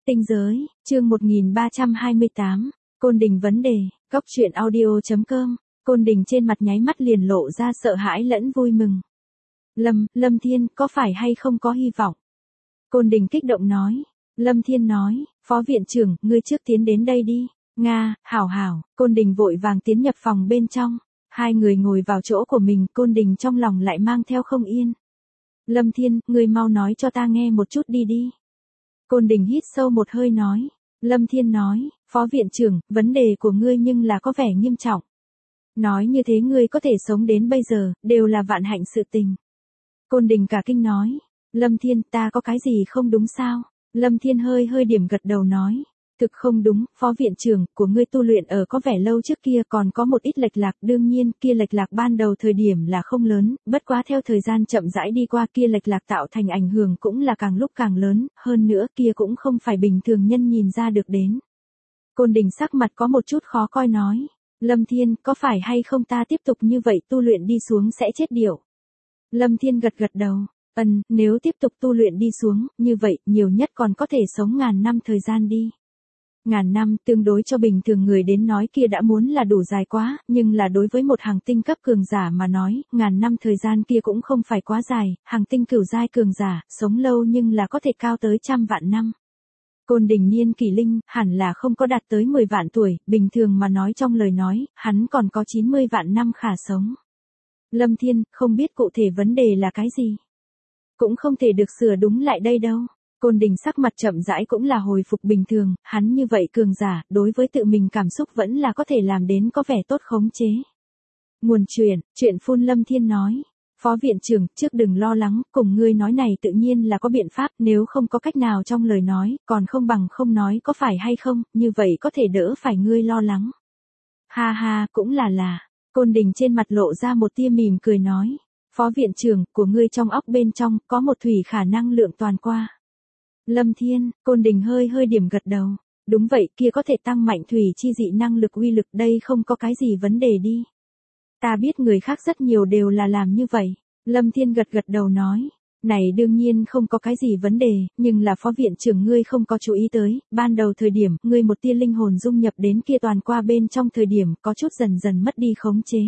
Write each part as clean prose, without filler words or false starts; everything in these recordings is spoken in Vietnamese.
Tinh giới, chương 1328, Côn Đình vấn đề, Cóc truyện audio.com, Côn Đình trên mặt nháy mắt liền lộ ra sợ hãi lẫn vui mừng. Lâm Thiên, có phải hay không có hy vọng? Côn Đình kích động nói. Lâm Thiên nói, Phó viện trưởng, ngươi trước tiến đến đây đi. Nga, hảo, Côn Đình vội vàng tiến nhập phòng bên trong. Hai người ngồi vào chỗ của mình, Côn Đình trong lòng lại mang theo không yên. Lâm Thiên, ngươi mau nói cho ta nghe một chút đi. Côn Đình hít sâu một hơi nói. Lâm Thiên nói, Phó viện trưởng, vấn đề của ngươi nhưng là có vẻ nghiêm trọng. Nói như thế ngươi có thể sống đến bây giờ, đều là vạn hạnh sự tình. Côn Đình cả kinh nói. Lâm Thiên, ta có cái gì không đúng sao? Lâm Thiên hơi điểm gật đầu nói. Thực không đúng, Phó viện trưởng, của ngươi tu luyện ở có vẻ lâu trước kia còn có một ít lệch lạc, đương nhiên, kia lệch lạc ban đầu thời điểm là không lớn, bất quá theo thời gian chậm rãi đi qua kia lệch lạc tạo thành ảnh hưởng cũng là càng lúc càng lớn, hơn nữa kia cũng không phải bình thường nhân nhìn ra được đến. Côn Đình sắc mặt có một chút khó coi nói. Lâm Thiên, có phải hay không ta tiếp tục như vậy tu luyện đi xuống sẽ chết điểu? Lâm Thiên gật đầu. Nếu tiếp tục tu luyện đi xuống, như vậy, nhiều nhất còn có thể sống ngàn năm thời gian đi. Ngàn năm, tương đối cho bình thường người đến nói kia đã muốn là đủ dài quá, nhưng là đối với một hàng tinh cấp cường giả mà nói, ngàn năm thời gian kia cũng không phải quá dài, hàng tinh cửu giai cường giả, sống lâu nhưng là có thể cao tới 100 vạn năm. Côn Đình niên kỷ linh, hẳn là không có đạt tới 10 vạn tuổi, bình thường mà nói trong lời nói, hắn còn có 90 vạn năm khả sống. Lâm Thiên, không biết cụ thể vấn đề là cái gì? Cũng không thể được sửa đúng lại đây đâu. Côn Đình sắc mặt chậm rãi cũng là hồi phục bình thường, hắn như vậy cường giả, đối với tự mình cảm xúc vẫn là có thể làm đến có vẻ tốt khống chế. Nguồn chuyện phun Lâm Thiên nói. Phó viện trưởng, trước đừng lo lắng, cùng ngươi nói này tự nhiên là có biện pháp, nếu không có cách nào trong lời nói, còn không bằng không nói có phải hay không, như vậy có thể đỡ phải ngươi lo lắng. Ha, cũng là. Côn Đình trên mặt lộ ra một tia mỉm cười nói. Phó viện trưởng, của ngươi trong óc bên trong, có một thủy khả năng lượng toàn qua. Lâm Thiên, Côn Đình hơi điểm gật đầu. Đúng vậy, kia có thể tăng mạnh thủy chi dị năng lực uy lực, đây không có cái gì vấn đề đi. Ta biết người khác rất nhiều đều là làm như vậy. Lâm Thiên gật đầu nói. Này đương nhiên không có cái gì vấn đề, nhưng là phó viện trưởng ngươi không có chú ý tới, ban đầu thời điểm, ngươi một tia linh hồn dung nhập đến kia toàn qua bên trong thời điểm, có chút dần mất đi khống chế.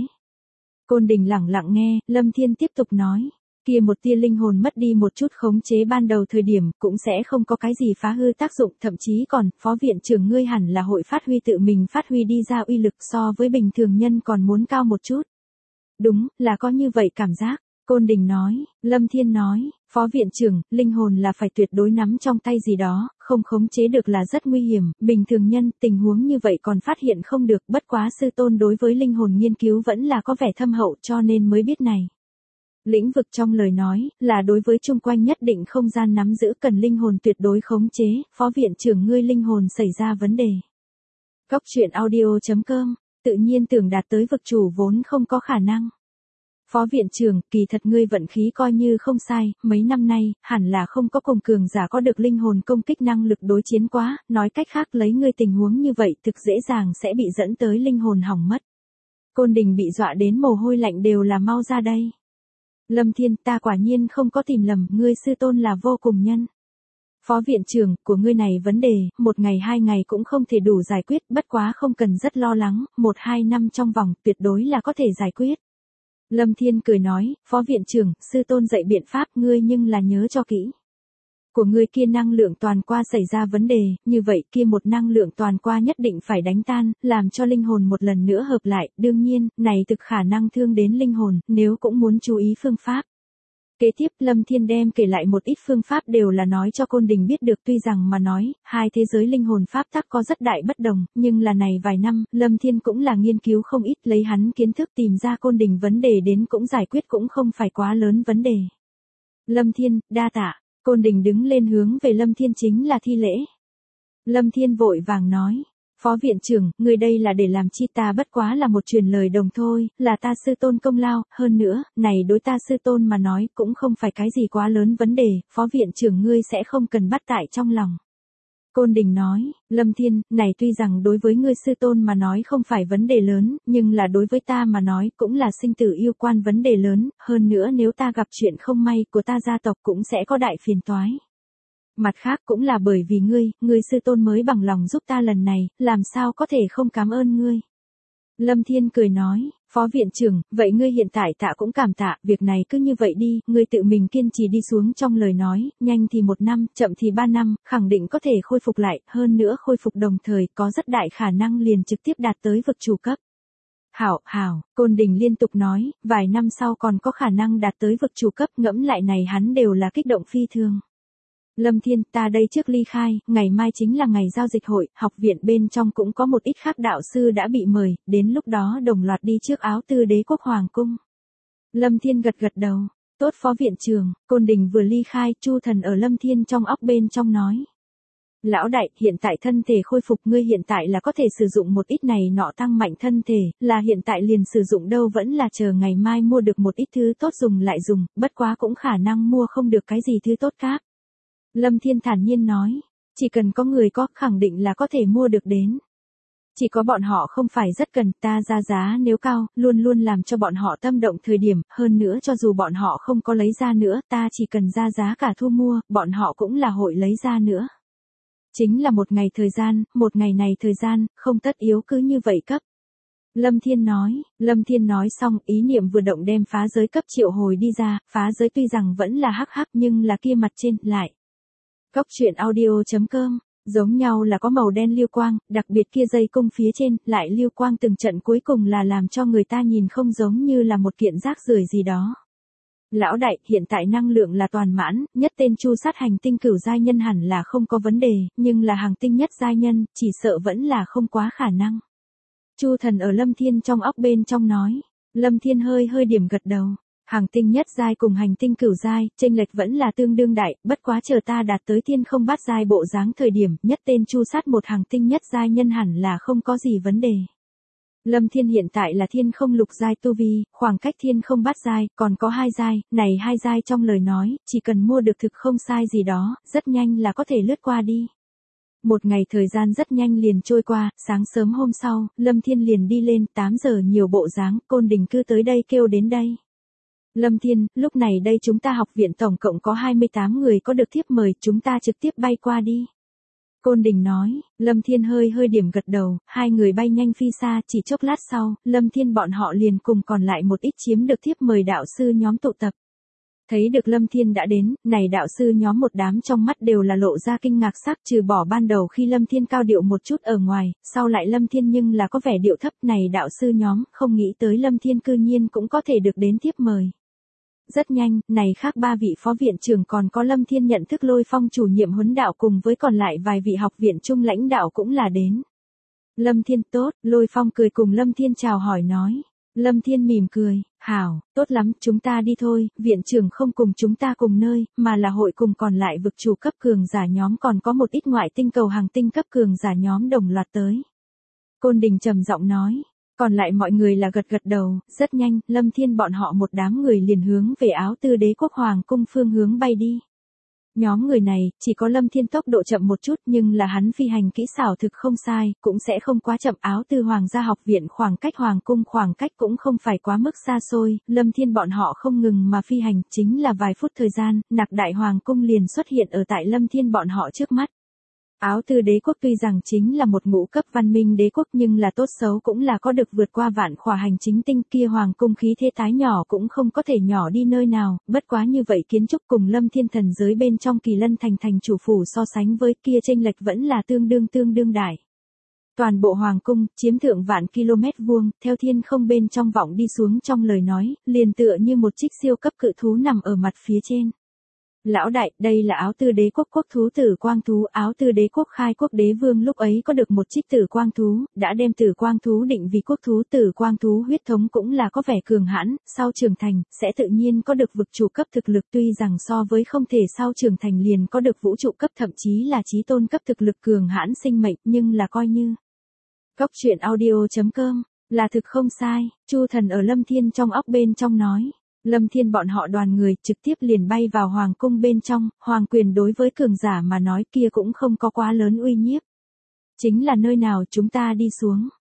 Côn Đình lặng nghe, Lâm Thiên tiếp tục nói. Kia một tia linh hồn mất đi một chút khống chế ban đầu thời điểm, cũng sẽ không có cái gì phá hư tác dụng, thậm chí còn, phó viện trưởng ngươi hẳn là hội phát huy tự mình phát huy đi ra uy lực so với bình thường nhân còn muốn cao một chút. Đúng, là có như vậy cảm giác. Côn Đình nói. Lâm Thiên nói, phó viện trưởng, linh hồn là phải tuyệt đối nắm trong tay gì đó, không khống chế được là rất nguy hiểm, bình thường nhân, tình huống như vậy còn phát hiện không được, bất quá sư tôn đối với linh hồn nghiên cứu vẫn là có vẻ thâm hậu cho nên mới biết này. Lĩnh vực trong lời nói, là đối với chung quanh nhất định không gian nắm giữ cần linh hồn tuyệt đối khống chế, phó viện trưởng ngươi linh hồn xảy ra vấn đề. Cóc truyện audio.com, tự nhiên tưởng đạt tới vực chủ vốn không có khả năng. Phó viện trưởng, kỳ thật ngươi vận khí coi như không sai, mấy năm nay, hẳn là không có cùng cường giả có được linh hồn công kích năng lực đối chiến quá, nói cách khác lấy ngươi tình huống như vậy thực dễ dàng sẽ bị dẫn tới linh hồn hỏng mất. Côn Đình bị dọa đến mồ hôi lạnh đều là mau ra đây. Lâm Thiên, ta quả nhiên không có tìm lầm, ngươi sư tôn là vô cùng nhân. Phó viện trưởng, của ngươi này vấn đề, 1 ngày 2 ngày cũng không thể đủ giải quyết, bất quá không cần rất lo lắng, 1-2 năm trong vòng, tuyệt đối là có thể giải quyết. Lâm Thiên cười nói, phó viện trưởng, sư tôn dạy biện pháp ngươi nhưng là nhớ cho kỹ. Của ngươi kia năng lượng toàn qua xảy ra vấn đề, như vậy kia một năng lượng toàn qua nhất định phải đánh tan, làm cho linh hồn một lần nữa hợp lại, đương nhiên, này thực khả năng thương đến linh hồn, nếu cũng muốn chú ý phương pháp. Kế tiếp Lâm Thiên đem kể lại một ít phương pháp đều là nói cho Côn Đình biết được, tuy rằng mà nói, hai thế giới linh hồn pháp tắc có rất đại bất đồng, nhưng là này vài năm, Lâm Thiên cũng là nghiên cứu không ít, lấy hắn kiến thức tìm ra Côn Đình vấn đề đến cũng giải quyết cũng không phải quá lớn vấn đề. Lâm Thiên, đa tạ. Côn Đình đứng lên hướng về Lâm Thiên chính là thi lễ. Lâm Thiên vội vàng nói. Phó viện trưởng, người đây là để làm chi, ta bất quá là một truyền lời đồng thôi, là ta sư tôn công lao, hơn nữa, này đối ta sư tôn mà nói cũng không phải cái gì quá lớn vấn đề, phó viện trưởng ngươi sẽ không cần bắt tại trong lòng. Côn Đình nói, Lâm Thiên, này tuy rằng đối với ngươi sư tôn mà nói không phải vấn đề lớn, nhưng là đối với ta mà nói cũng là sinh tử yêu quan vấn đề lớn, hơn nữa nếu ta gặp chuyện không may của ta gia tộc cũng sẽ có đại phiền toái. Mặt khác cũng là bởi vì ngươi sư tôn mới bằng lòng giúp ta lần này, làm sao có thể không cảm ơn ngươi. Lâm Thiên cười nói, Phó viện trưởng, vậy ngươi hiện tại tạ cũng cảm tạ, việc này cứ như vậy đi, ngươi tự mình kiên trì đi xuống trong lời nói, nhanh thì 1 năm, chậm thì 3 năm, khẳng định có thể khôi phục lại, hơn nữa khôi phục đồng thời, có rất đại khả năng liền trực tiếp đạt tới vực chủ cấp. Hảo, Côn Đình liên tục nói, vài năm sau còn có khả năng đạt tới vực chủ cấp, ngẫm lại này hắn đều là kích động phi thường. Lâm Thiên, ta đây trước ly khai, ngày mai chính là ngày giao dịch hội, học viện bên trong cũng có một ít khác đạo sư đã bị mời, đến lúc đó đồng loạt đi trước Áo Tư Đế quốc hoàng cung. Lâm Thiên gật đầu, tốt Phó viện trưởng. Côn Đình vừa ly khai, Chu Thần ở Lâm Thiên trong óc bên trong nói. Lão đại, hiện tại thân thể khôi phục, ngươi hiện tại là có thể sử dụng một ít này nọ tăng mạnh thân thể, là hiện tại liền sử dụng đâu vẫn là chờ ngày mai mua được một ít thứ tốt dùng lại dùng, bất quá cũng khả năng mua không được cái gì thứ tốt khác. Lâm Thiên thản nhiên nói, chỉ cần có người có, khẳng định là có thể mua được đến. Chỉ có bọn họ không phải rất cần, ta ra giá nếu cao, luôn luôn làm cho bọn họ tâm động thời điểm, hơn nữa cho dù bọn họ không có lấy ra nữa, ta chỉ cần ra giá cả thu mua, bọn họ cũng là hội lấy ra nữa. Chính là một ngày này thời gian, không tất yếu cứ như vậy cấp. Lâm Thiên nói xong, ý niệm vừa động đem phá giới cấp triệu hồi đi ra, phá giới tuy rằng vẫn là hắc nhưng là kia mặt trên, lại. Góc truyện audio.com, giống nhau là có màu đen lưu quang, đặc biệt kia dây cung phía trên, lại lưu quang từng trận cuối cùng là làm cho người ta nhìn không giống như là một kiện rác rưởi gì đó. Lão đại, hiện tại năng lượng là toàn mãn, nhất tên chu sát hành tinh cửu giai nhân hẳn là không có vấn đề, nhưng là hàng tinh nhất giai nhân, chỉ sợ vẫn là không quá khả năng. Chu Thần ở Lâm Thiên trong óc bên trong nói. Lâm Thiên hơi điểm gật đầu. Hàng tinh nhất giai cùng hành tinh cửu giai, chênh lệch vẫn là tương đương đại, bất quá chờ ta đạt tới thiên không bát giai bộ dáng thời điểm, nhất tên chu sát một hàng tinh nhất giai nhân hẳn là không có gì vấn đề. Lâm Thiên hiện tại là thiên không lục giai tu vi, khoảng cách thiên không bát giai, còn có 2 giai, này 2 giai trong lời nói, chỉ cần mua được thực không sai gì đó, rất nhanh là có thể lướt qua đi. Một ngày thời gian rất nhanh liền trôi qua, sáng sớm hôm sau, Lâm Thiên liền đi lên, 8 giờ nhiều bộ dáng, Côn Đình cứ tới đây kêu đến đây. Lâm Thiên, lúc này đây chúng ta học viện tổng cộng có 28 người có được thiếp mời, chúng ta trực tiếp bay qua đi. Côn Đình nói, Lâm Thiên hơi điểm gật đầu, 2 người bay nhanh phi xa, chỉ chốc lát sau, Lâm Thiên bọn họ liền cùng còn lại một ít chiếm được thiếp mời đạo sư nhóm tụ tập. Thấy được Lâm Thiên đã đến, này đạo sư nhóm một đám trong mắt đều là lộ ra kinh ngạc sắc, trừ bỏ ban đầu khi Lâm Thiên cao điệu một chút ở ngoài, sau lại Lâm Thiên nhưng là có vẻ điệu thấp, này đạo sư nhóm, không nghĩ tới Lâm Thiên cư nhiên cũng có thể được đến thiếp mời. Rất nhanh, này khác 3 vị phó viện trưởng còn có Lâm Thiên nhận thức Lôi Phong chủ nhiệm huấn đạo cùng với còn lại vài vị học viện trung lãnh đạo cũng là đến. Lâm Thiên tốt, Lôi Phong cười cùng Lâm Thiên chào hỏi nói. Lâm Thiên mỉm cười, hảo, tốt lắm, chúng ta đi thôi, viện trưởng không cùng chúng ta cùng nơi, mà là hội cùng còn lại vực chủ cấp cường giả nhóm còn có một ít ngoại tinh cầu hàng tinh cấp cường giả nhóm đồng loạt tới. Côn Đình trầm giọng nói. Còn lại mọi người là gật đầu, rất nhanh, Lâm Thiên bọn họ một đám người liền hướng về Áo Tư Đế quốc hoàng cung phương hướng bay đi. Nhóm người này, chỉ có Lâm Thiên tốc độ chậm một chút nhưng là hắn phi hành kỹ xảo thực không sai, cũng sẽ không quá chậm. Áo Tư Hoàng gia học viện khoảng cách hoàng cung khoảng cách cũng không phải quá mức xa xôi, Lâm Thiên bọn họ không ngừng mà phi hành, chính là vài phút thời gian, Nạc Đại Hoàng cung liền xuất hiện ở tại Lâm Thiên bọn họ trước mắt. Áo Tư Đế quốc tuy rằng chính là một ngũ cấp văn minh đế quốc nhưng là tốt xấu cũng là có được vượt qua vạn khỏa hành chính tinh, kia hoàng cung khí thế tái nhỏ cũng không có thể nhỏ đi nơi nào, bất quá như vậy kiến trúc cùng Lâm Thiên thần giới bên trong Kỳ Lân thành chủ phủ so sánh với kia chênh lệch vẫn là tương đương đại. Toàn bộ hoàng cung, chiếm thượng vạn km vuông, theo thiên không bên trong vọng đi xuống trong lời nói, liền tựa như một trích siêu cấp cự thú nằm ở mặt phía trên. Lão đại, đây là Áo Tư Đế quốc quốc thú Tử Quang thú, Áo Tư Đế quốc khai quốc đế vương lúc ấy có được một trích Tử Quang thú, đã đem Tử Quang thú định vì quốc thú. Tử Quang thú huyết thống cũng là có vẻ cường hãn, sau trưởng thành, sẽ tự nhiên có được vực chủ cấp thực lực, tuy rằng so với không thể sau trưởng thành liền có được vũ trụ cấp thậm chí là chí tôn cấp thực lực cường hãn sinh mệnh, nhưng là coi như. Góc truyện audio.com, là thực không sai, Chu Thần ở Lâm Thiên trong óc bên trong nói. Lâm Thiên bọn họ đoàn người trực tiếp liền bay vào hoàng cung bên trong, hoàng quyền đối với cường giả mà nói kia cũng không có quá lớn uy nhiếp. Chính là nơi nào chúng ta đi xuống.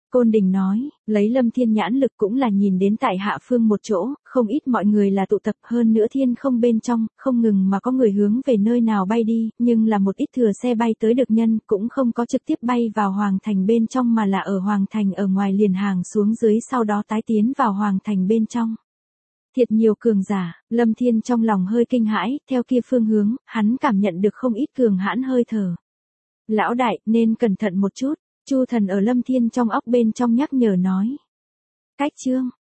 Côn Đình nói, lấy Lâm Thiên nhãn lực cũng là nhìn đến tại hạ phương một chỗ, không ít mọi người là tụ tập hơn nữa thiên không bên trong, không ngừng mà có người hướng về nơi nào bay đi, nhưng là một ít thừa xe bay tới được nhân, cũng không có trực tiếp bay vào Hoàng Thành bên trong mà là ở Hoàng Thành ở ngoài liền hàng xuống dưới sau đó tái tiến vào Hoàng Thành bên trong. Thiệt nhiều cường giả, Lâm Thiên trong lòng hơi kinh hãi, theo kia phương hướng, hắn cảm nhận được không ít cường hãn hơi thở. Lão đại, nên cẩn thận một chút. Chu Thần ở Lâm Thiên trong óc bên trong nhắc nhở nói. Cách chương,